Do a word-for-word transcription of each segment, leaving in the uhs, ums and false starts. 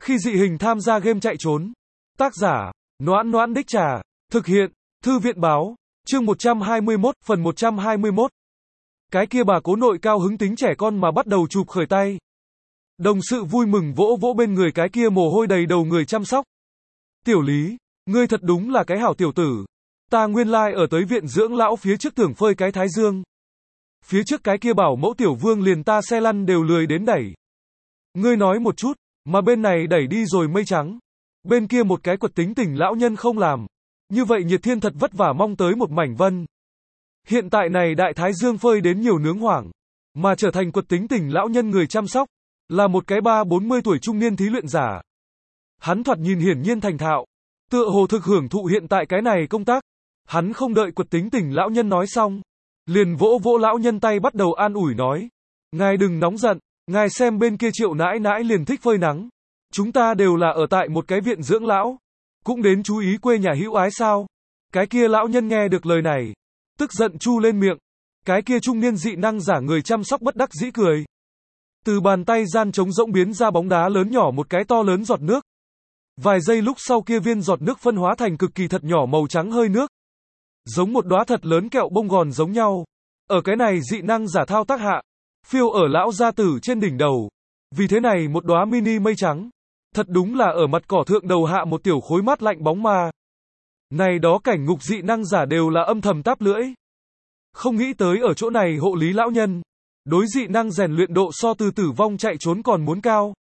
Khi dị hình tham gia game chạy trốn. Tác giả, Noãn Noãn Đích Trà. Thực hiện, Thư viện báo. Chương một trăm hai mươi mốt, phần một trăm hai mươi mốt. Cái kia bà cố nội cao hứng tính trẻ con mà bắt đầu chụp khởi tay. Đồng sự vui mừng vỗ vỗ bên người cái kia mồ hôi đầy đầu người chăm sóc. Tiểu Lý, ngươi thật đúng là cái hảo tiểu tử. Ta nguyên lai like ở tới viện dưỡng lão phía trước tưởng phơi cái thái dương. Phía trước cái kia bảo mẫu tiểu vương liền ta xe lăn đều lười đến đẩy. Ngươi nói một chút, mà bên này đẩy đi rồi mây trắng. Bên kia một cái quật tính tình lão nhân không làm. Như vậy Nhiệt Thiên thật vất vả mong tới một mảnh vân. Hiện tại này đại thái dương phơi đến nhiều nướng hoảng. Mà trở thành quật tính tình lão nhân người chăm sóc. Là một cái ba bốn mươi tuổi trung niên thí luyện giả. Hắn thoạt nhìn hiển nhiên thành thạo. Tựa hồ thực hưởng thụ hiện tại cái này công tác. Hắn không đợi quật tính tình lão nhân nói xong. Liền vỗ vỗ lão nhân tay bắt đầu an ủi nói. Ngài đừng nóng giận, ngài xem bên kia Triệu nãi nãi liền thích phơi nắng. Chúng ta đều là ở tại một cái viện dưỡng lão. Cũng đến chú ý quê nhà hữu ái sao. Cái kia lão nhân nghe được lời này. Tức giận chu lên miệng. Cái kia trung niên dị năng giả người chăm sóc bất đắc dĩ cười. Từ bàn tay gian trống rỗng biến ra bóng đá lớn nhỏ một cái to lớn giọt nước. Vài giây lúc sau kia viên giọt nước phân hóa thành cực kỳ thật nhỏ màu trắng hơi nước. Giống một đóa thật lớn kẹo bông gòn giống nhau. Ở cái này dị năng giả thao tác hạ. Phiêu ở lão gia tử trên đỉnh đầu. Vì thế này một đóa mini mây trắng. Thật đúng là ở mặt cỏ thượng đầu hạ một tiểu khối mát lạnh bóng ma. Này đó cảnh ngục dị năng giả đều là âm thầm táp lưỡi. Không nghĩ tới ở chỗ này hộ lý lão nhân. Đối dị năng rèn luyện độ so từ tử vong chạy trốn còn muốn cao.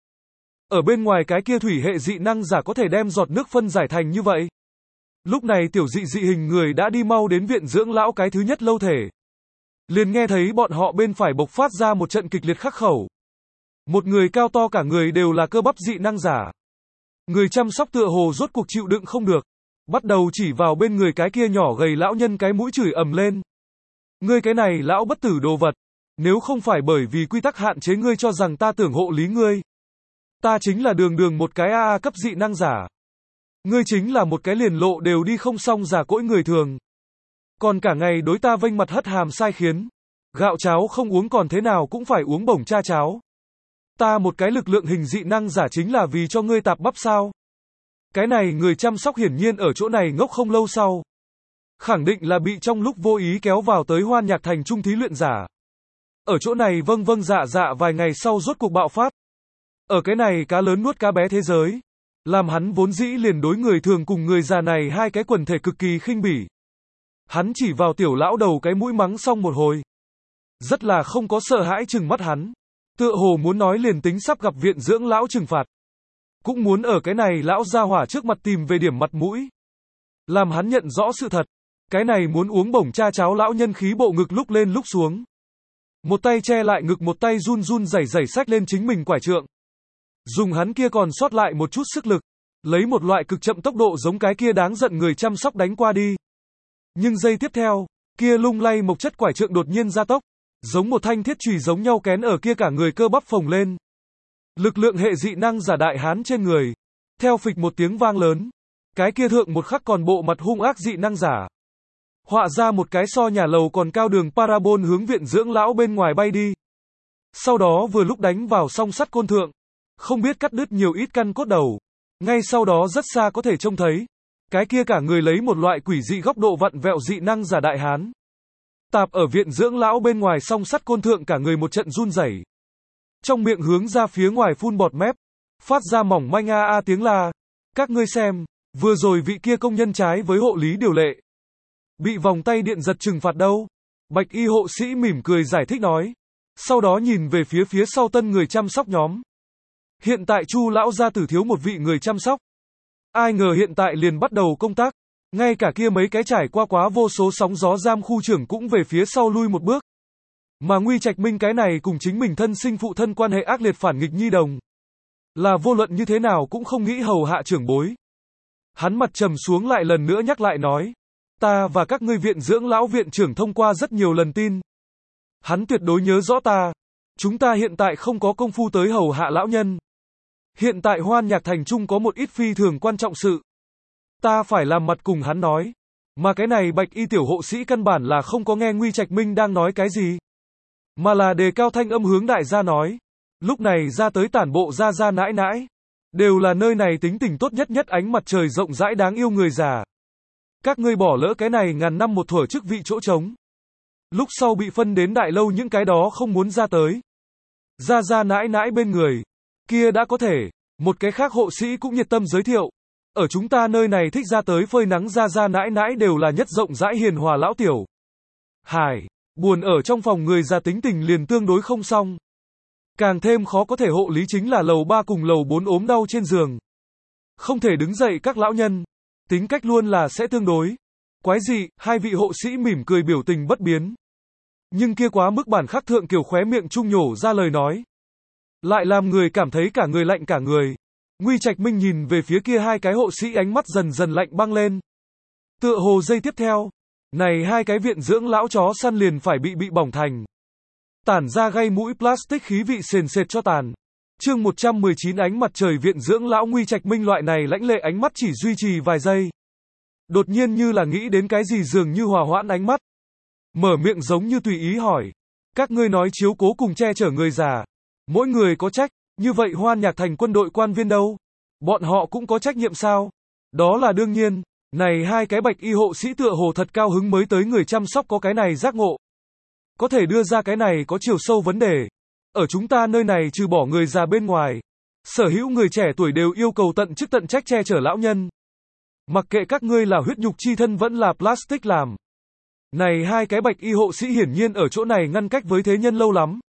Ở bên ngoài cái kia thủy hệ dị năng giả có thể đem giọt nước phân giải thành như vậy. Lúc này tiểu dị dị hình người đã đi mau đến viện dưỡng lão cái thứ nhất lâu thể. Liền nghe thấy bọn họ bên phải bộc phát ra một trận kịch liệt khắc khẩu. Một người cao to cả người đều là cơ bắp dị năng giả. Người chăm sóc tựa hồ rốt cuộc chịu đựng không được. Bắt đầu chỉ vào bên người cái kia nhỏ gầy lão nhân cái mũi chửi ầm lên. Ngươi cái này lão bất tử đồ vật. Nếu không phải bởi vì quy tắc hạn chế ngươi cho rằng ta tưởng hộ lý ngươi. Ta chính là đường đường một cái a a cấp dị năng giả. Ngươi chính là một cái liền lộ đều đi không xong giả cỗi người thường. Còn cả ngày đối ta vênh mặt hất hàm sai khiến. Gạo cháo không uống còn thế nào cũng phải uống bổng cha cháo. Ta một cái lực lượng hình dị năng giả chính là vì cho ngươi tạp bắp sao. Cái này người chăm sóc hiển nhiên ở chỗ này ngốc không lâu sau. Khẳng định là bị trong lúc vô ý kéo vào tới Hoan Nhạc Thành trung thí luyện giả. Ở chỗ này vâng vâng dạ dạ vài ngày sau rốt cuộc bạo phát. Ở cái này cá lớn nuốt cá bé thế giới. Làm hắn vốn dĩ liền đối người thường cùng người già này hai cái quần thể cực kỳ khinh bỉ. Hắn chỉ vào tiểu lão đầu cái mũi mắng xong một hồi. Rất là không có sợ hãi trừng mắt hắn. Tựa hồ muốn nói liền tính sắp gặp viện dưỡng lão trừng phạt. Cũng muốn ở cái này lão gia hỏa trước mặt tìm về điểm mặt mũi. Làm hắn nhận rõ sự thật. Cái này muốn uống bổng cha cháo lão nhân khí bộ ngực lúc lên lúc xuống. Một tay che lại ngực một tay run run rẩy rẩy xách lên chính mình quải trượng. Dùng hắn kia còn sót lại một chút sức lực. Lấy một loại cực chậm tốc độ giống cái kia đáng giận người chăm sóc đánh qua đi. Nhưng giây tiếp theo, kia lung lay mộc chất quải trượng đột nhiên gia tốc. Giống một thanh thiết chùy giống nhau kén ở kia cả người cơ bắp phồng lên. Lực lượng hệ dị năng giả đại hán trên người. Theo phịch một tiếng vang lớn. Cái kia thượng một khắc còn bộ mặt hung ác dị năng giả. Họa ra một cái so nhà lầu còn cao đường parabol hướng viện dưỡng lão bên ngoài bay đi. Sau đó vừa lúc đánh vào song sắt côn thượng. Không biết cắt đứt nhiều ít căn cốt đầu. Ngay sau đó rất xa có thể trông thấy. Cái kia cả người lấy một loại quỷ dị góc độ vặn vẹo dị năng giả đại hán. Tạp ở viện dưỡng lão bên ngoài song sắt côn thượng cả người một trận run rẩy. Trong miệng hướng ra phía ngoài phun bọt mép. Phát ra mỏng manh a a tiếng la. Các ngươi xem, vừa rồi vị kia công nhân trái với hộ lý điều lệ. Bị vòng tay điện giật trừng phạt đâu. Bạch y hộ sĩ mỉm cười giải thích nói. Sau đó nhìn về phía phía sau tân người chăm sóc nhóm. Hiện tại Chu lão gia tử thiếu một vị người chăm sóc. Ai ngờ hiện tại liền bắt đầu công tác. Ngay cả kia mấy cái trải qua quá vô số sóng gió giam khu trưởng cũng về phía sau lui một bước. Mà Nguy Trạch Minh cái này cùng chính mình thân sinh phụ thân quan hệ ác liệt phản nghịch nhi đồng. Là vô luận như thế nào cũng không nghĩ hầu hạ trưởng bối. Hắn mặt trầm xuống lại lần nữa nhắc lại nói. Ta và các ngươi viện dưỡng lão viện trưởng thông qua rất nhiều lần tin. Hắn tuyệt đối nhớ rõ ta. Chúng ta hiện tại không có công phu tới hầu hạ lão nhân. Hiện tại Hoan Nhạc Thành Trung có một ít phi thường quan trọng sự. Ta phải làm mặt cùng hắn nói. Mà cái này bạch y tiểu hộ sĩ căn bản là không có nghe Nguy Trạch Minh đang nói cái gì. Mà là đề cao thanh âm hướng đại gia nói. Lúc này ra tới tản bộ ra ra nãi nãi. Đều là nơi này tính tình tốt nhất nhất ánh mặt trời rộng rãi đáng yêu người già. Các ngươi bỏ lỡ cái này ngàn năm một thuở chức vị chỗ trống. Lúc sau bị phân đến đại lâu những cái đó không muốn ra tới. Ra ra nãi nãi bên người. Kia đã có thể. Một cái khác hộ sĩ cũng nhiệt tâm giới thiệu. Ở chúng ta nơi này thích ra tới phơi nắng ra ra nãi nãi đều là nhất rộng rãi hiền hòa lão tiểu. Hải, buồn ở trong phòng người già tính tình liền tương đối không xong. Càng thêm khó có thể hộ lý chính là lầu ba cùng lầu bốn ốm đau trên giường. Không thể đứng dậy các lão nhân. Tính cách luôn là sẽ tương đối. Quái dị, hai vị hộ sĩ mỉm cười biểu tình bất biến. Nhưng kia quá mức bản khắc thượng kiểu khóe miệng trung nhổ ra lời nói. Lại làm người cảm thấy cả người lạnh cả người. Nguy Trạch Minh nhìn về phía kia hai cái hộ sĩ ánh mắt dần dần lạnh băng lên. Tựa hồ giây tiếp theo. Này hai cái viện dưỡng lão chó săn liền phải bị bị bỏng thành. Tản ra gây mũi plastic khí vị sền sệt cho tàn. Chương một trăm mười chín ánh mặt trời viện dưỡng lão Nguy Trạch Minh loại này lãnh lệ ánh mắt chỉ duy trì vài giây. Đột nhiên như là nghĩ đến cái gì dường như hòa hoãn ánh mắt. Mở miệng giống như tùy ý hỏi. Các ngươi nói chiếu cố cùng che chở người già. Mỗi người có trách, như vậy Hoan Nhạc Thành quân đội quan viên đâu? Bọn họ cũng có trách nhiệm sao? Đó là đương nhiên. Này hai cái bạch y hộ sĩ tựa hồ thật cao hứng mới tới người chăm sóc có cái này giác ngộ. Có thể đưa ra cái này có chiều sâu vấn đề. Ở chúng ta nơi này trừ bỏ người già bên ngoài. Sở hữu người trẻ tuổi đều yêu cầu tận chức tận trách che chở lão nhân. Mặc kệ các ngươi là huyết nhục chi thân vẫn là plastic làm. Này hai cái bạch y hộ sĩ hiển nhiên ở chỗ này ngăn cách với thế nhân lâu lắm.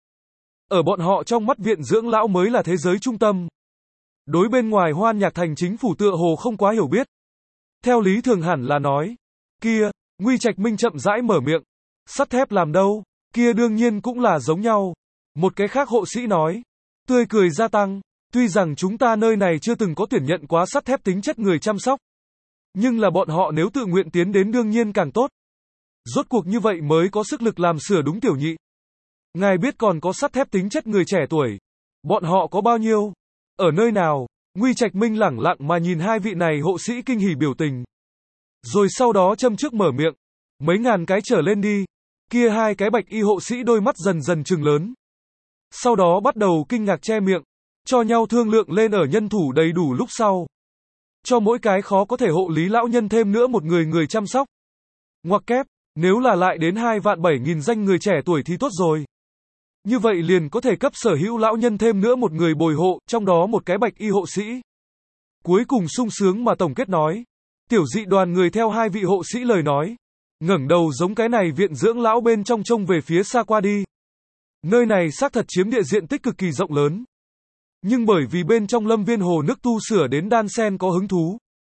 Ở bọn họ trong mắt viện dưỡng lão mới là thế giới trung tâm. Đối bên ngoài Hoan Nhạc Thành chính phủ tựa hồ không quá hiểu biết. Theo lý thường hẳn là nói. Kia, Nguy Trạch Minh chậm rãi mở miệng. Sắt thép làm đâu? Kia đương nhiên cũng là giống nhau. Một cái khác hộ sĩ nói. Tươi cười gia tăng. Tuy rằng chúng ta nơi này chưa từng có tuyển nhận quá sắt thép tính chất người chăm sóc. Nhưng là bọn họ nếu tự nguyện tiến đến đương nhiên càng tốt. Rốt cuộc như vậy mới có sức lực làm sửa đúng tiểu nhị. Ngài biết còn có sắt thép tính chất người trẻ tuổi. Bọn họ có bao nhiêu? Ở nơi nào? Nguy Trạch Minh lẳng lặng mà nhìn hai vị này hộ sĩ kinh hỉ biểu tình. Rồi sau đó châm trước mở miệng. Mấy ngàn cái trở lên đi. Kia hai cái bạch y hộ sĩ đôi mắt dần dần trừng lớn. Sau đó bắt đầu kinh ngạc che miệng. Cho nhau thương lượng lên ở nhân thủ đầy đủ lúc sau. Cho mỗi cái khó có thể hộ lý lão nhân thêm nữa một người người chăm sóc. Ngoặc kép, nếu là lại đến hai vạn bảy nghìn danh người trẻ tuổi thì tốt rồi. Như vậy liền có thể cấp sở hữu lão nhân thêm nữa một người bồi hộ, trong đó một cái bạch y hộ sĩ. Cuối cùng sung sướng mà tổng kết nói. Tiểu dị đoàn người theo hai vị hộ sĩ lời nói. Ngẩng đầu giống cái này viện dưỡng lão bên trong trông về phía xa qua đi. Nơi này xác thật chiếm địa diện tích cực kỳ rộng lớn. Nhưng bởi vì bên trong lâm viên hồ nước tu sửa đến đan sen có hứng thú.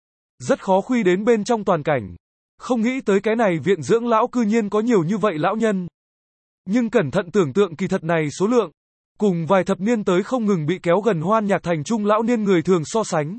Rất khó khuy đến bên trong toàn cảnh. Không nghĩ tới cái này viện dưỡng lão cư nhiên có nhiều như vậy lão nhân. Nhưng cẩn thận tưởng tượng kỳ thật này số lượng. Cùng vài thập niên tới không ngừng bị kéo gần Hoan Nhạc Thành trung lão niên người thường so sánh.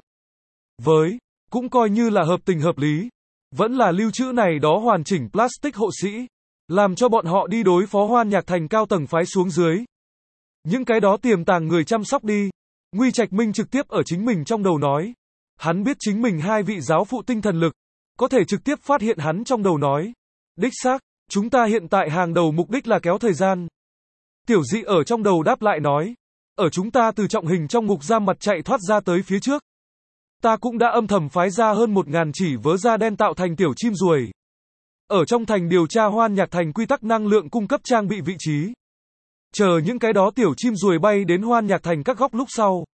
Với, cũng coi như là hợp tình hợp lý. Vẫn là lưu trữ này đó hoàn chỉnh plastic hộ sĩ. Làm cho bọn họ đi đối phó Hoan Nhạc Thành cao tầng phái xuống dưới. Những cái đó tiềm tàng người chăm sóc đi. Nguy Trạch Minh trực tiếp ở chính mình trong đầu nói. Hắn biết chính mình hai vị giáo phụ tinh thần lực. Có thể trực tiếp phát hiện hắn trong đầu nói. Đích xác, chúng ta hiện tại hàng đầu mục đích là kéo thời gian. Tiểu dị ở trong đầu đáp lại nói. Ở chúng ta từ trọng hình trong ngục giam mặt chạy thoát ra tới phía trước. Ta cũng đã âm thầm phái ra hơn một ngàn chỉ vớ da đen tạo thành tiểu chim ruồi. Ở trong thành điều tra Hoan Nhạc Thành quy tắc năng lượng cung cấp trang bị vị trí. Chờ những cái đó tiểu chim ruồi bay đến Hoan Nhạc Thành các góc lúc sau.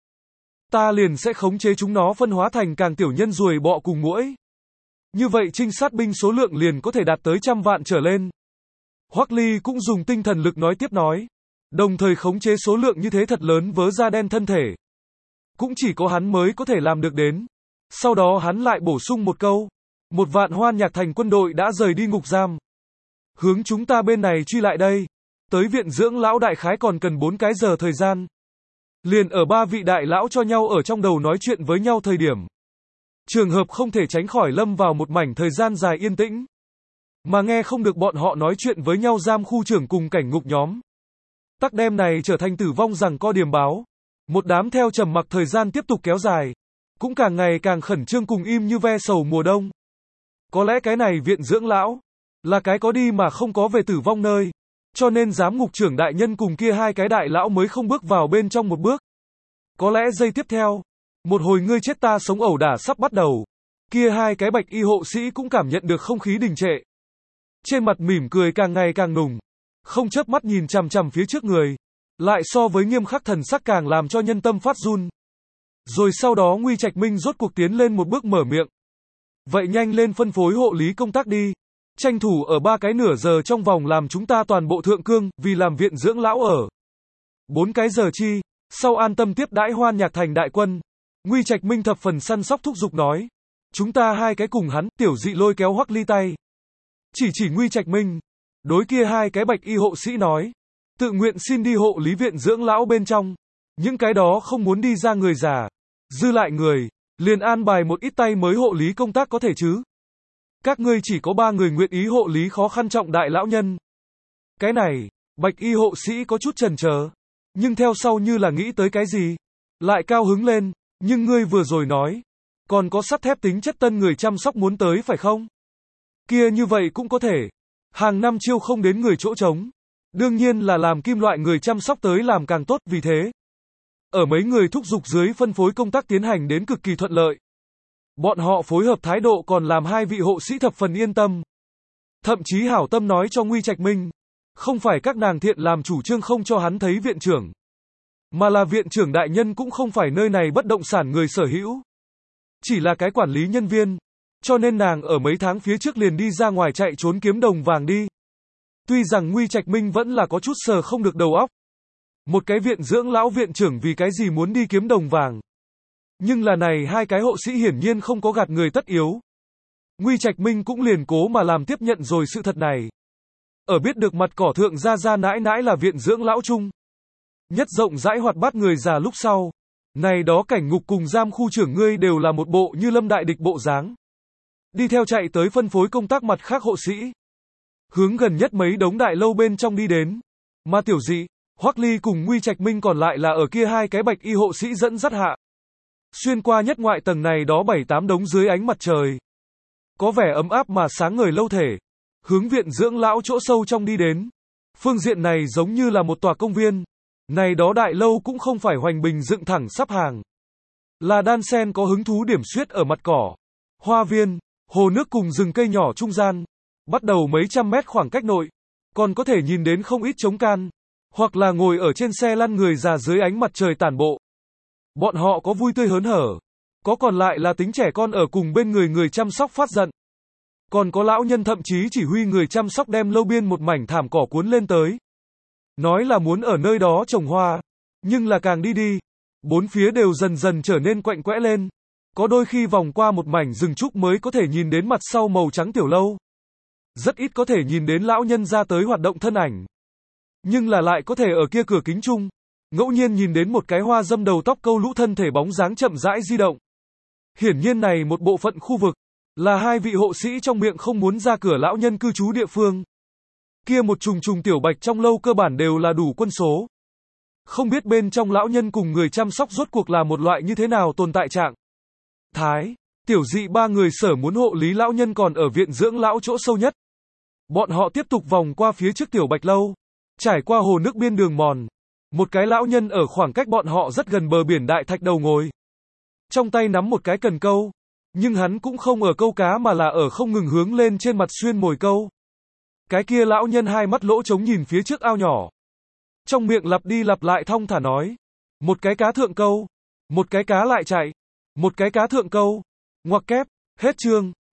Ta liền sẽ khống chế chúng nó phân hóa thành càng tiểu nhân ruồi bọ cùng muỗi. Như vậy trinh sát binh số lượng liền có thể đạt tới trăm vạn trở lên. Hoắc Ly cũng dùng tinh thần lực nói tiếp nói. Đồng thời khống chế số lượng như thế thật lớn vớ da đen thân thể. Cũng chỉ có hắn mới có thể làm được đến. Sau đó hắn lại bổ sung một câu. Một vạn Hoan Nhạc Thành quân đội đã rời đi ngục giam. Hướng chúng ta bên này truy lại đây. Tới viện dưỡng lão đại khái còn cần bốn cái giờ thời gian. Liền ở ba vị đại lão cho nhau ở trong đầu nói chuyện với nhau thời điểm. Trường hợp không thể tránh khỏi lâm vào một mảnh thời gian dài yên tĩnh. Mà nghe không được bọn họ nói chuyện với nhau giam khu trưởng cùng cảnh ngục nhóm. Tắc đêm này trở thành tử vong rằng co điềm báo. Một đám theo trầm mặc thời gian tiếp tục kéo dài. Cũng càng ngày càng khẩn trương cùng im như ve sầu mùa đông. Có lẽ cái này viện dưỡng lão. Là cái có đi mà không có về tử vong nơi. Cho nên giám ngục trưởng đại nhân cùng kia hai cái đại lão mới không bước vào bên trong một bước. Có lẽ giây tiếp theo. Một hồi ngươi chết ta sống ẩu đả sắp bắt đầu. Kia hai cái bạch y hộ sĩ cũng cảm nhận được không khí đình trệ. Trên mặt mỉm cười càng ngày càng nùng. Không chớp mắt nhìn chằm chằm phía trước người. Lại so với nghiêm khắc thần sắc càng làm cho nhân tâm phát run. Rồi sau đó Nguy Trạch Minh rốt cuộc tiến lên một bước mở miệng. Vậy nhanh lên phân phối hộ lý công tác đi. Tranh thủ ở ba cái nửa giờ trong vòng làm chúng ta toàn bộ thượng cương, vì làm viện dưỡng lão ở. Bốn cái giờ chi, sau an tâm tiếp đãi Hoan Nhạc Thành đại quân. Nguy Trạch Minh thập phần săn sóc thúc giục nói. Chúng ta hai cái cùng hắn, Tiểu Dị lôi kéo Hoắc Ly tay. Chỉ chỉ Nguy Trạch Minh. Đối kia hai cái bạch y hộ sĩ nói. Tự nguyện xin đi hộ lý viện dưỡng lão bên trong. Những cái đó không muốn đi ra người già. Dư lại người, liền an bài một ít tay mới hộ lý công tác có thể chứ. Các ngươi chỉ có ba người nguyện ý hộ lý khó khăn trọng đại lão nhân. Cái này, bạch y hộ sĩ có chút chần chờ. Nhưng theo sau như là nghĩ tới cái gì. Lại cao hứng lên, nhưng ngươi vừa rồi nói. Còn có sắt thép tính chất tân người chăm sóc muốn tới phải không? Kia như vậy cũng có thể. Hàng năm chiêu không đến người chỗ trống. Đương nhiên là làm kim loại người chăm sóc tới làm càng tốt vì thế. Ở mấy người thúc giục dưới phân phối công tác tiến hành đến cực kỳ thuận lợi. Bọn họ phối hợp thái độ còn làm hai vị hộ sĩ thập phần yên tâm. Thậm chí hảo tâm nói cho Nguy Trạch Minh. Không phải các nàng thiện làm chủ trương không cho hắn thấy viện trưởng. Mà là viện trưởng đại nhân cũng không phải nơi này bất động sản người sở hữu. Chỉ là cái quản lý nhân viên. Cho nên nàng ở mấy tháng phía trước liền đi ra ngoài chạy trốn kiếm đồng vàng đi. Tuy rằng Nguy Trạch Minh vẫn là có chút sờ không được đầu óc. Một cái viện dưỡng lão viện trưởng vì cái gì muốn đi kiếm đồng vàng. Nhưng là này hai cái hộ sĩ hiển nhiên không có gạt người tất yếu. Nguy Trạch Minh cũng liền cố mà làm tiếp nhận rồi sự thật này. Ở biết được mặt cỏ thượng gia gia nãi nãi là viện dưỡng lão chung. Nhất rộng rãi hoạt bát người già lúc sau. Này đó cảnh ngục cùng giam khu trưởng ngươi đều là một bộ như lâm đại địch bộ dáng. Đi theo chạy tới phân phối công tác mặt khác hộ sĩ. Hướng gần nhất mấy đống đại lâu bên trong đi đến. Mà Tiểu Dị, Hoắc Ly cùng Nguy Trạch Minh còn lại là ở kia hai cái bạch y hộ sĩ dẫn dắt hạ. Xuyên qua nhất ngoại tầng này đó bảy tám đống dưới ánh mặt trời. Có vẻ ấm áp mà sáng ngời lâu thể. Hướng viện dưỡng lão chỗ sâu trong đi đến. Phương diện này giống như là một tòa công viên. Này đó đại lâu cũng không phải hoành bình dựng thẳng sắp hàng. Là đan sen có hứng thú điểm xuyết ở mặt cỏ. Hoa viên, hồ nước cùng rừng cây nhỏ trung gian. Bắt đầu mấy trăm mét khoảng cách nội. Còn có thể nhìn đến không ít trống can. Hoặc là ngồi ở trên xe lăn người già dưới ánh mặt trời tản bộ. Bọn họ có vui tươi hớn hở. Có còn lại là tính trẻ con ở cùng bên người người chăm sóc phát giận. Còn có lão nhân thậm chí chỉ huy người chăm sóc đem lâu biên một mảnh thảm cỏ cuốn lên tới. Nói là muốn ở nơi đó trồng hoa. Nhưng là càng đi đi. Bốn phía đều dần dần trở nên quạnh quẽ lên. Có đôi khi vòng qua một mảnh rừng trúc mới có thể nhìn đến mặt sau màu trắng tiểu lâu. Rất ít có thể nhìn đến lão nhân ra tới hoạt động thân ảnh. Nhưng là lại có thể ở kia cửa kính chung. Ngẫu nhiên nhìn đến một cái hoa dâm đầu tóc câu lũ thân thể bóng dáng chậm rãi di động. Hiển nhiên này một bộ phận khu vực. Là hai vị hộ sĩ trong miệng không muốn ra cửa lão nhân cư trú địa phương. Kia một trùng trùng tiểu bạch trong lâu cơ bản đều là đủ quân số. Không biết bên trong lão nhân cùng người chăm sóc rốt cuộc là một loại như thế nào tồn tại trạng. Thái, Tiểu Dị ba người sở muốn hộ lý lão nhân còn ở viện dưỡng lão chỗ sâu nhất. Bọn họ tiếp tục vòng qua phía trước tiểu bạch lâu. Trải qua hồ nước biên đường mòn. Một cái lão nhân ở khoảng cách bọn họ rất gần bờ biển đại thạch đầu ngồi. Trong tay nắm một cái cần câu. Nhưng hắn cũng không ở câu cá mà là ở không ngừng hướng lên trên mặt xuyên mồi câu. Cái kia lão nhân hai mắt lỗ trống nhìn phía trước ao nhỏ. Trong miệng lặp đi lặp lại thong thả nói. Một cái cá thượng câu. Một cái cá lại chạy. Một cái cá thượng câu. Ngoặc kép. Hết chương.